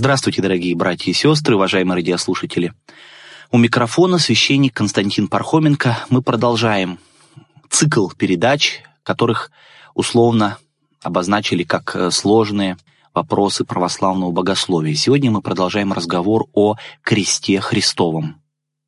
Здравствуйте, дорогие братья и сестры, уважаемые радиослушатели. У микрофона священник Константин Пархоменко. Мы продолжаем цикл передач, которых условно обозначили как сложные вопросы православного богословия. Сегодня мы продолжаем разговор о кресте Христовом.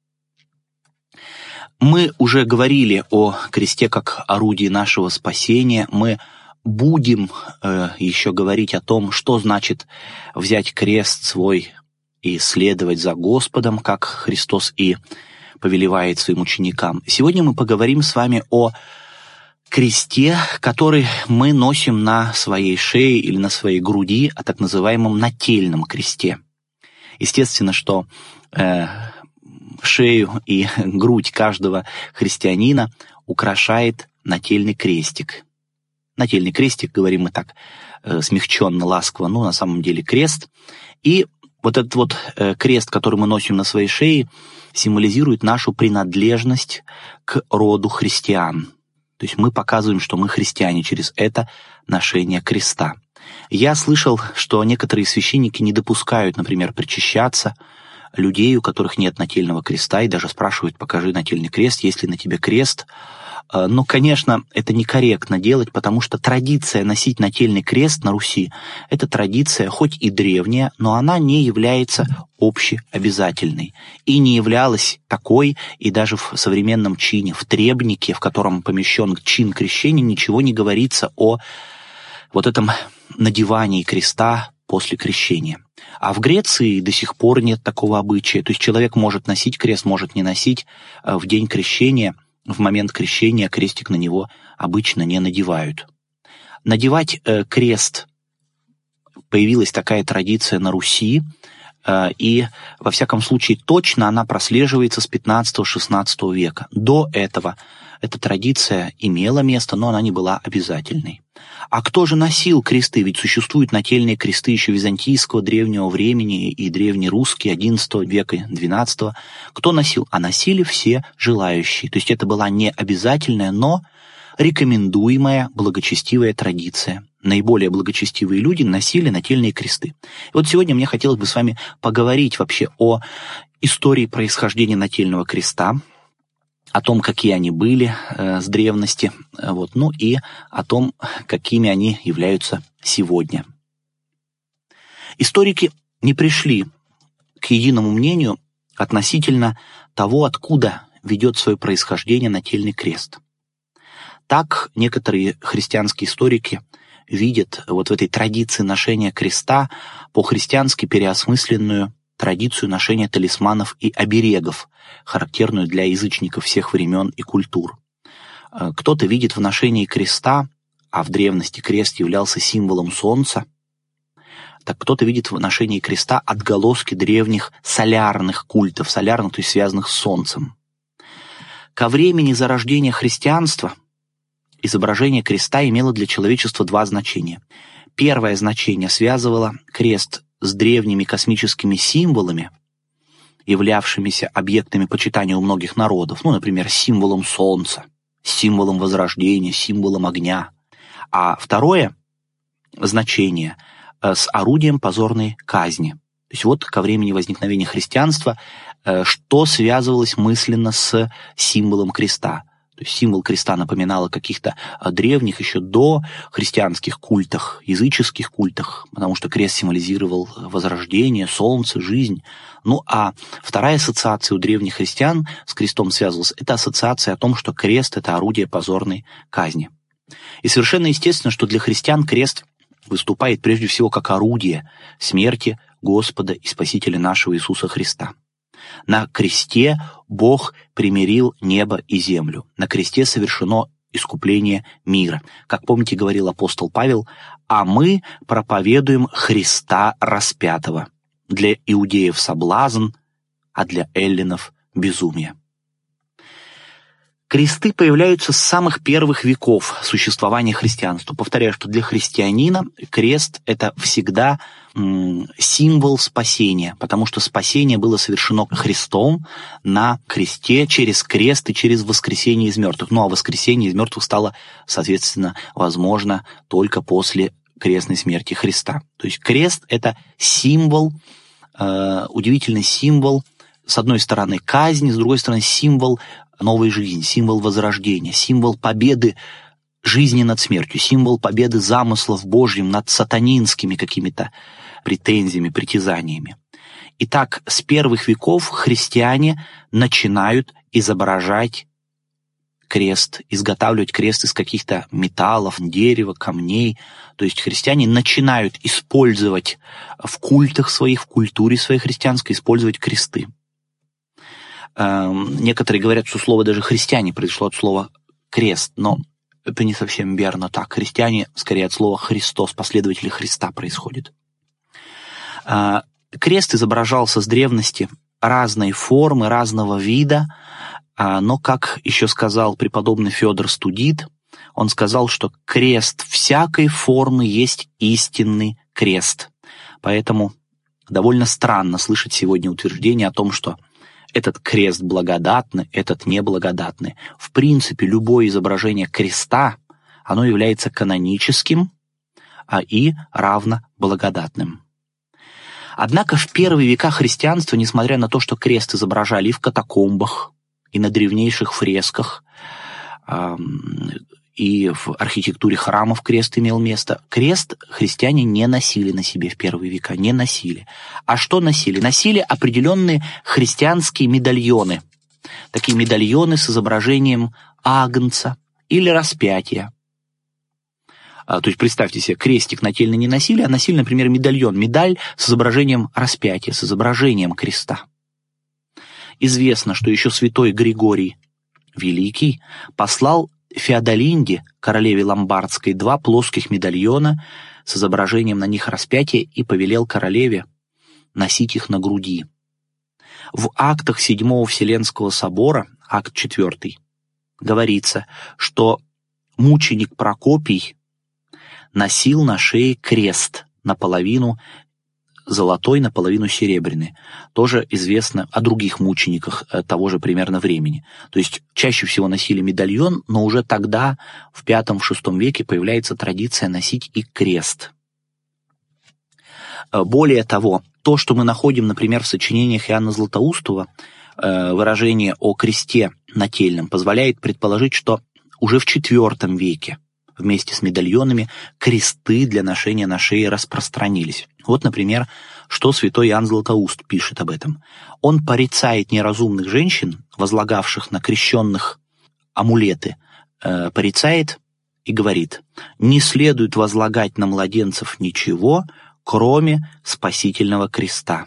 Мы уже говорили о кресте как орудии нашего спасения. Мы будем еще говорить о том, что значит взять крест свой и следовать за Господом, как Христос и повелевает своим ученикам. Сегодня мы поговорим с вами о кресте, который мы носим на своей шее или на своей груди, о так называемом нательном кресте. Естественно, что шею и грудь каждого христианина украшает нательный крестик. Нательный крестик, говорим мы так смягченно, ласково, но на самом деле крест. И вот этот вот крест, который мы носим на своей шее, символизирует нашу принадлежность к роду христиан. То есть мы показываем, что мы христиане через это ношение креста. Я слышал, что некоторые священники не допускают, например, причащаться людей, у которых нет нательного креста, и даже спрашивают: покажи нательный крест, есть ли на тебе крест. Но, конечно, это некорректно делать, потому что традиция носить нательный крест на Руси – это традиция хоть и древняя, но она не является общеобязательной. И не являлась такой и даже в современном чине, в требнике, в котором помещен чин крещения, ничего не говорится о вот этом надевании креста после крещения. А в Греции до сих пор нет такого обычая. То есть человек может носить крест, может не носить. В день крещения, в момент крещения крестик на него обычно не надевают. Надевать крест появилась такая традиция на Руси, и, во всяком случае, точно она прослеживается с 15-16 века. До этого эта традиция имела место, но она не была обязательной. А кто же носил кресты? Ведь существуют нательные кресты еще византийского древнего времени и древнерусские XI века, XII. Кто носил? А носили все желающие. То есть это была не обязательная, но рекомендуемая благочестивая традиция. Наиболее благочестивые люди носили нательные кресты. И вот сегодня мне хотелось бы с вами поговорить вообще о истории происхождения нательного креста, о том, какие они были с древности, ну и о том, какими они являются сегодня. Историки не пришли к единому мнению относительно того, откуда ведет свое происхождение нательный крест. Так некоторые христианские историки видят вот в этой традиции ношения креста по-христиански переосмысленную традицию ношения талисманов и оберегов, характерную для язычников всех времен и культур. Кто-то видит в ношении креста, а в древности крест являлся символом солнца, так кто-то видит в ношении креста отголоски древних солярных культов, солярных, то есть связанных с солнцем. Ко времени зарождения христианства изображение креста имело для человечества два значения. Первое значение связывало крест с древними космическими символами, являвшимися объектами почитания у многих народов, например, символом солнца, символом возрождения, символом огня. А второе значение с орудием позорной казни. То есть вот ко времени возникновения христианства что связывалось мысленно с символом креста. То есть символ креста напоминал о каких-то древних, еще до христианских культах, языческих культах, потому что крест символизировал возрождение, солнце, жизнь. А вторая ассоциация у древних христиан с крестом связывалась. Это ассоциация о том, что крест — это орудие позорной казни. И совершенно естественно, что для христиан крест выступает прежде всего как орудие смерти Господа и Спасителя нашего Иисуса Христа. На кресте Бог примирил небо и землю. На кресте совершено искупление мира. Как помните, говорил апостол Павел: «А мы проповедуем Христа распятого. Для иудеев соблазн, а для эллинов безумие». Кресты появляются с самых первых веков существования христианства. Повторяю, что для христианина крест — это всегда символ спасения, потому что спасение было совершено Христом на кресте, через крест и через воскресение из мертвых. А воскресение из мертвых стало, соответственно, возможно только после крестной смерти Христа. То есть крест — это символ, удивительный символ, с одной стороны казни, с другой стороны символ новой жизни, символ возрождения, символ победы жизни над смертью, символ победы замыслов Божьим над сатанинскими какими-то претензиями, притязаниями. Итак, с первых веков христиане начинают изображать крест, изготавливать крест из каких-то металлов, дерева, камней. То есть христиане начинают использовать в культах своих, в культуре своей христианской, использовать кресты. Некоторые говорят, что слово даже христиане произошло от слова крест, но это не совсем верно так. Христиане скорее от слова Христос, последователи Христа происходит. Крест изображался с древности разной формы, разного вида, но, как еще сказал преподобный Федор Студит, он сказал, что крест всякой формы есть истинный крест. Поэтому довольно странно слышать сегодня утверждение о том, что этот крест благодатный, этот неблагодатный. В принципе, любое изображение креста, оно является каноническим, и равно благодатным. Однако в первые века христианства, несмотря на то, что крест изображали и в катакомбах, и на древнейших фресках, и в архитектуре храмов крест имел место, крест христиане не носили на себе в первые века, не носили. А что носили? Носили определенные христианские медальоны. Такие медальоны с изображением агнца или распятия. То есть представьте себе, крестик нательный не носили, а носили, например, медальон, медаль с изображением распятия, с изображением креста. Известно, что еще святой Григорий Великий послал Феодолинде, королеве Ломбардской, 2 плоских медальона с изображением на них распятия и повелел королеве носить их на груди. В актах 7-го Вселенского собора, акт 4, говорится, что мученик Прокопий носил на шее крест наполовину золотой, наполовину серебряный. Тоже известно о других мучениках того же примерно времени. То есть чаще всего носили медальон, но уже тогда, в V-VI веке, появляется традиция носить и крест. Более того, то, что мы находим, например, в сочинениях Иоанна Златоустова, выражение о кресте нательном, позволяет предположить, что уже в IV веке вместе с медальонами кресты для ношения на шее распространились. Вот, например, что святой Иоанн Златоуст пишет об этом. Он порицает неразумных женщин, возлагавших на крещенных амулеты, порицает и говорит: «Не следует возлагать на младенцев ничего, кроме спасительного креста».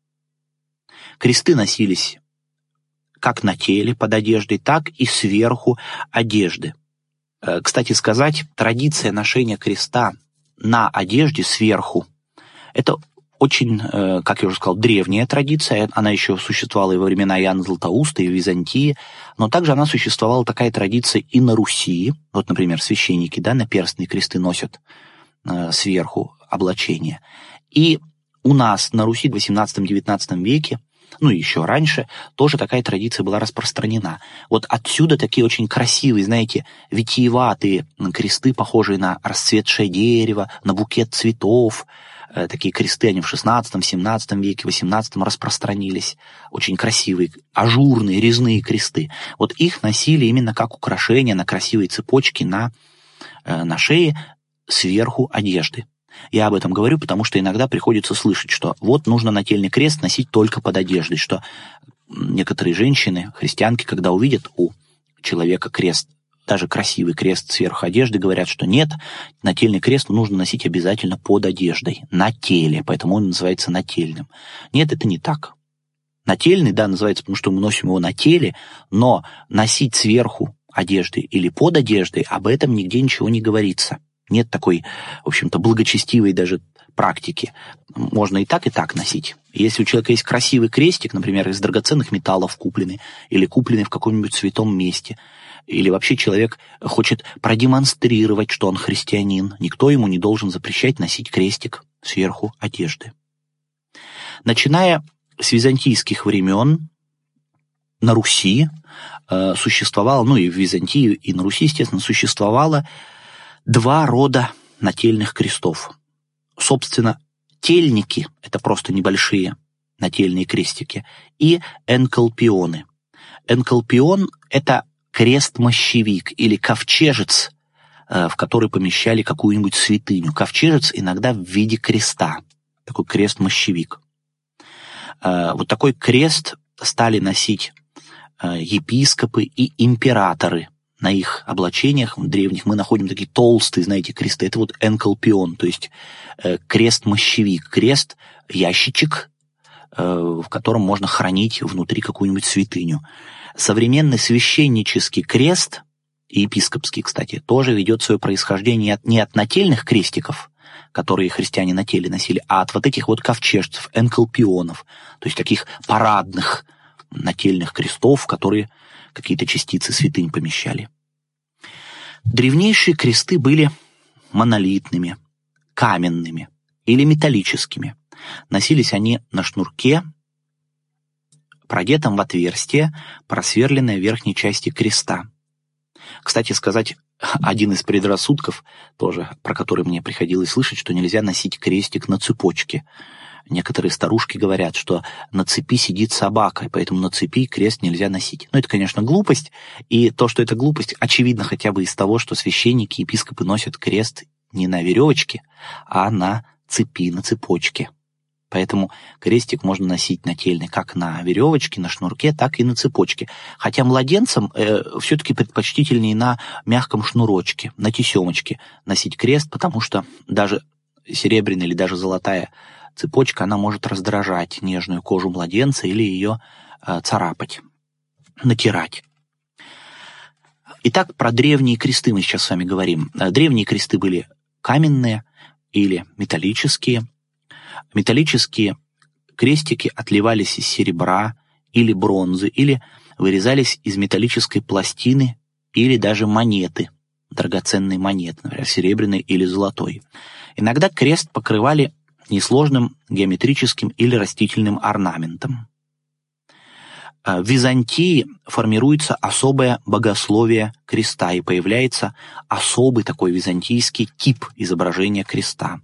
Кресты носились как на теле, под одеждой, так и сверху одежды. Кстати сказать, традиция ношения креста на одежде сверху — это очень, как я уже сказал, древняя традиция. Она еще существовала и во времена Иоанна Златоуста, и в Византии, но также она существовала, такая традиция, и на Руси. Вот, например, священники, да, наперстные кресты носят сверху облачение. И у нас на Руси в XVIII-XIX веке, ну и еще раньше, тоже такая традиция была распространена. Вот отсюда такие очень красивые, знаете, витиеватые кресты, похожие на расцветшее дерево, на букет цветов. Такие кресты, они в XVI, XVII веке, XVIII распространились. Очень красивые, ажурные, резные кресты. Вот их носили именно как украшение на красивой цепочке на шее сверху одежды. Я об этом говорю, потому что иногда приходится слышать, что вот нужно нательный крест носить только под одеждой, что некоторые женщины, христианки, когда увидят у человека крест, даже красивый крест сверху одежды, говорят, что нет, нательный крест нужно носить обязательно под одеждой, на теле, поэтому он называется нательным. Нет, это не так. Нательный, да, называется, потому что мы носим его на теле, но носить сверху одежды или под одеждой, об этом нигде ничего не говорится. Нет такой, в общем-то, благочестивой даже практики. Можно и так носить. Если у человека есть красивый крестик, например, из драгоценных металлов купленный, или купленный в каком-нибудь святом месте, или вообще человек хочет продемонстрировать, что он христианин, никто ему не должен запрещать носить крестик сверху одежды. Начиная с византийских времен на Руси существовало, ну и в Византии, и на Руси, естественно, существовало 2 рода нательных крестов. Собственно, тельники — это просто небольшие нательные крестики, и энколпионы. Энколпион — это крест-мощевик или ковчежец, в который помещали какую-нибудь святыню. Ковчежец иногда в виде креста, такой крест-мощевик. Вот такой крест стали носить епископы и императоры. На их облачениях древних мы находим такие толстые, знаете, кресты. Это вот энколпион, то есть крест-мощевик, крест-ящичек, в котором можно хранить внутри какую-нибудь святыню. Современный священнический крест, и епископский, кстати, тоже ведет свое происхождение не от нательных крестиков, которые христиане на теле носили, а от вот этих вот ковчежцев, энколпионов, то есть таких парадных нательных крестов, в которые какие-то частицы святынь помещали. Древнейшие кресты были монолитными, каменными или металлическими. Носились они на шнурке, продетом в отверстие, просверленное в верхней части креста. Кстати сказать, один из предрассудков, тоже про который мне приходилось слышать, что нельзя носить крестик на цепочке. Некоторые старушки говорят, что на цепи сидит собака, и поэтому на цепи крест нельзя носить. Но это, конечно, глупость, и то, что это глупость, очевидно хотя бы из того, что священники, епископы носят крест не на веревочке, а на цепи, на цепочке. Поэтому крестик можно носить нательный как на веревочке, на шнурке, так и на цепочке. Хотя младенцам все-таки предпочтительнее на мягком шнурочке, на тесемочке носить крест, потому что даже серебряная или даже золотая цепочка, она может раздражать нежную кожу младенца или ее царапать, натирать. Итак, про древние кресты мы сейчас с вами говорим. Древние кресты были каменные или металлические. Металлические крестики отливались из серебра или бронзы, или вырезались из металлической пластины или даже монеты, драгоценной монеты, например, серебряной или золотой. Иногда крест покрывали несложным геометрическим или растительным орнаментом. В Византии формируется особое богословие креста, и появляется особый такой византийский тип изображения креста.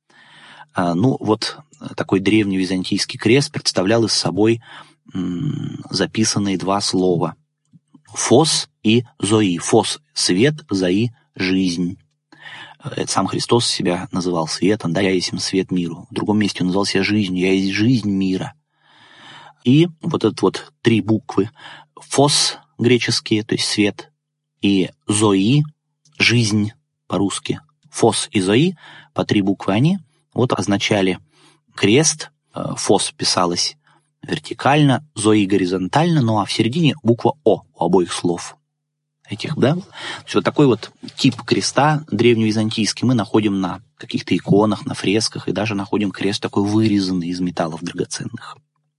Вот такой древний византийский крест представлял из собой записанные два слова — фос и зои. Фос — свет, зои — жизнь. Это сам Христос себя называл светом, да, я есть свет миру. В другом месте он называл себя жизнью, я есть жизнь мира. И вот это вот три буквы — фос греческие, то есть свет, и зои — жизнь по-русски. Фос и зои, по три буквы они, вот означали крест. Фос писалось вертикально, зои горизонтально, ну а в середине буква О у обоих слов этих, да? То есть вот такой вот тип креста древневизантийский мы находим на каких-то иконах, на фресках, и даже находим крест такой вырезанный из металлов драгоценных.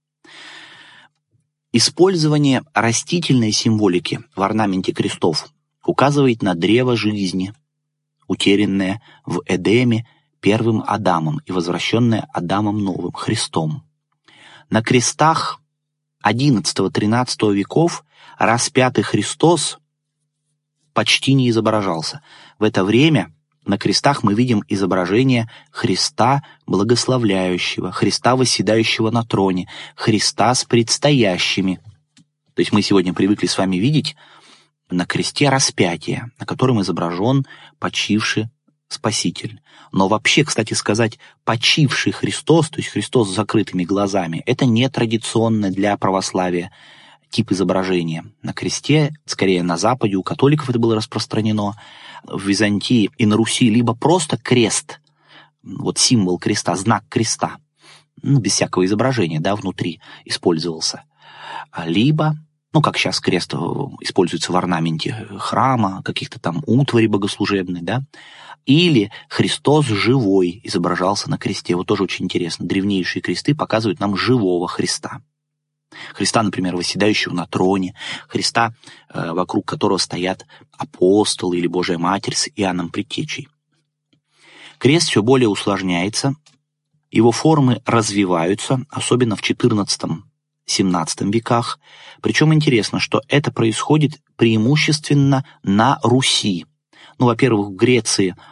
Использование растительной символики в орнаменте крестов указывает на древо жизни, утерянное в Эдеме первым Адамом и возвращенное Адамом Новым, Христом. На крестах XI-XIII веков распятый Христос почти не изображался. В это время на крестах мы видим изображение Христа благословляющего, Христа восседающего на троне, Христа с предстоящими. То есть мы сегодня привыкли с вами видеть на кресте распятие, на котором изображен почивший Спаситель. Но вообще, кстати сказать, почивший Христос, то есть Христос с закрытыми глазами, это не традиционно для православия тип изображения. На кресте, скорее на Западе, у католиков это было распространено, в Византии и на Руси либо просто крест, вот символ креста, знак креста, без всякого изображения, да, внутри использовался, либо, как сейчас крест используется в орнаменте храма, каких-то там утвари богослужебной, да, или Христос живой изображался на кресте. Вот тоже очень интересно. Древнейшие кресты показывают нам живого Христа. Христа, например, восседающего на троне, Христа, вокруг которого стоят апостолы или Божия Матерь с Иоанном Предтечей. Крест все более усложняется, его формы развиваются, особенно в XIV-XVII веках. Причем интересно, что это происходит преимущественно на Руси. Во-первых, в Греции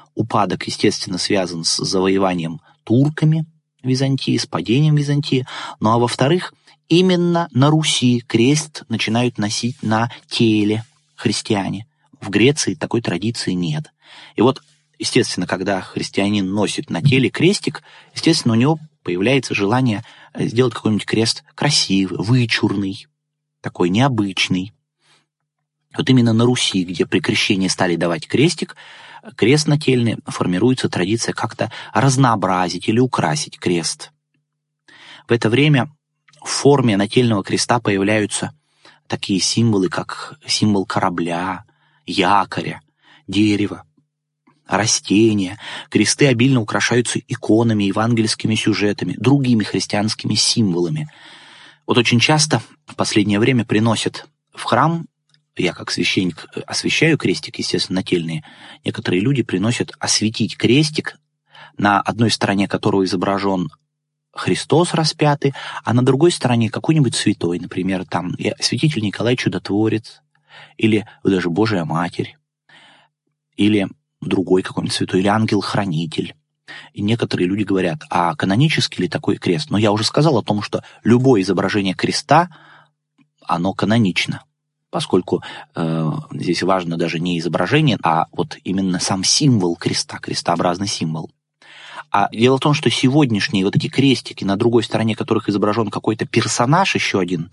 упадок, естественно, связан с завоеванием турками Византии, с падением Византии. Ну а во-вторых, именно на Руси крест начинают носить на теле христиане. В Греции такой традиции нет. И вот, естественно, когда христианин носит на теле крестик, естественно, у него появляется желание сделать какой-нибудь крест красивый, вычурный, такой необычный. Вот именно на Руси, где при крещении стали давать крестик, крест нательный, формируется традиция как-то разнообразить или украсить крест. В это время в форме нательного креста появляются такие символы, как символ корабля, якоря, дерева, растения. Кресты обильно украшаются иконами, евангельскими сюжетами, другими христианскими символами. Вот очень часто в последнее время приносят в храм, я как священник освящаю крестик, естественно, нательные, некоторые люди приносят осветить крестик, на одной стороне которого изображен Христос распятый, а на другой стороне какой-нибудь святой, например, там святитель Николай Чудотворец, или даже Божия Матерь, или другой какой-нибудь святой, или ангел-хранитель. И некоторые люди говорят, а канонический ли такой крест? Но я уже сказал о том, что любое изображение креста, оно канонично, поскольку здесь важно даже не изображение, а вот именно сам символ креста, крестообразный символ. А дело в том, что сегодняшние вот эти крестики, на другой стороне которых изображен какой-то персонаж, еще один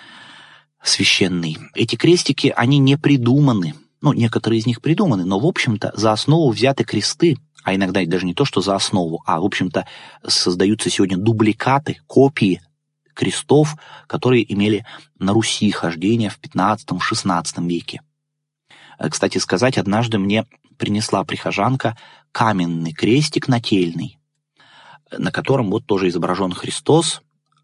священный, эти крестики, они не придуманы. Ну, некоторые из них придуманы, но, в общем-то, за основу взяты кресты, а иногда даже не то, что за основу, а, в общем-то, создаются сегодня дубликаты, копии крестов, которые имели на Руси хождение в XV-XVI веке. Кстати сказать, однажды мне принесла прихожанка каменный крестик нательный, на котором вот тоже изображен Христос,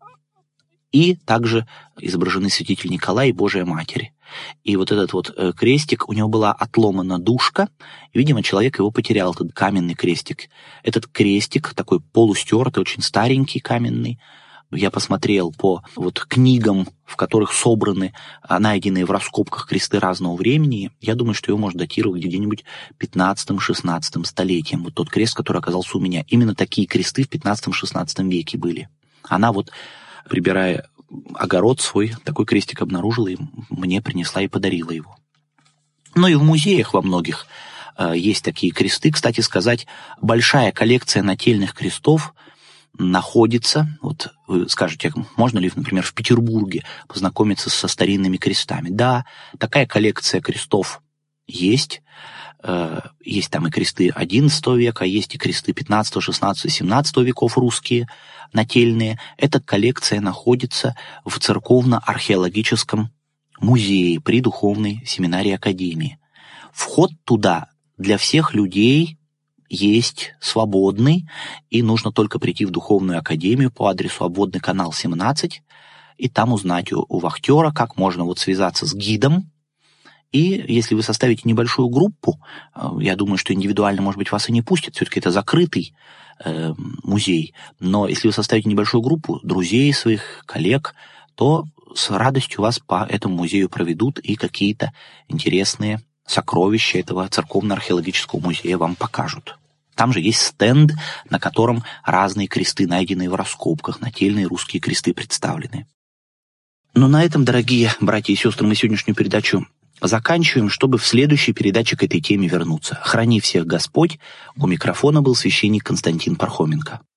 и также изображены святитель Николай и Божия Матерь. И вот этот вот крестик, у него была отломана дужка, и, видимо, человек его потерял, этот каменный крестик. Этот крестик, такой полустертый, очень старенький, каменный, я посмотрел по вот книгам, в которых собраны найденные в раскопках кресты разного времени. Я думаю, что его можно датировать где-нибудь 15-16 столетием. Вот тот крест, который оказался у меня. Именно такие кресты в 15-16 веке были. Она вот, прибирая огород свой, такой крестик обнаружила и мне принесла и подарила его. Ну и в музеях во многих есть такие кресты. Кстати сказать, большая коллекция нательных крестов находится, вот вы скажете, можно ли, например, в Петербурге познакомиться со старинными крестами? Да, такая коллекция крестов есть. Есть там и кресты XI века, есть и кресты XV, XVI, XVII веков русские, нательные. Эта коллекция находится в церковно-археологическом музее при Духовной семинарии Академии. Вход туда для всех людей есть свободный, и нужно только прийти в Духовную Академию по адресу Обводный канал 17, и там узнать у вахтера, как можно вот связаться с гидом. И если вы составите небольшую группу, я думаю, что индивидуально, может быть, вас и не пустят, все-таки это закрытый музей, но если вы составите небольшую группу друзей своих, коллег, то с радостью вас по этому музею проведут и какие-то интересные сокровища этого церковно-археологического музея вам покажут. Там же есть стенд, на котором разные кресты, найденные в раскопках, нательные русские кресты представлены. Но на этом, дорогие братья и сестры, мы сегодняшнюю передачу заканчиваем, чтобы в следующей передаче к этой теме вернуться. Храни всех Господь. У микрофона был священник Константин Пархоменко.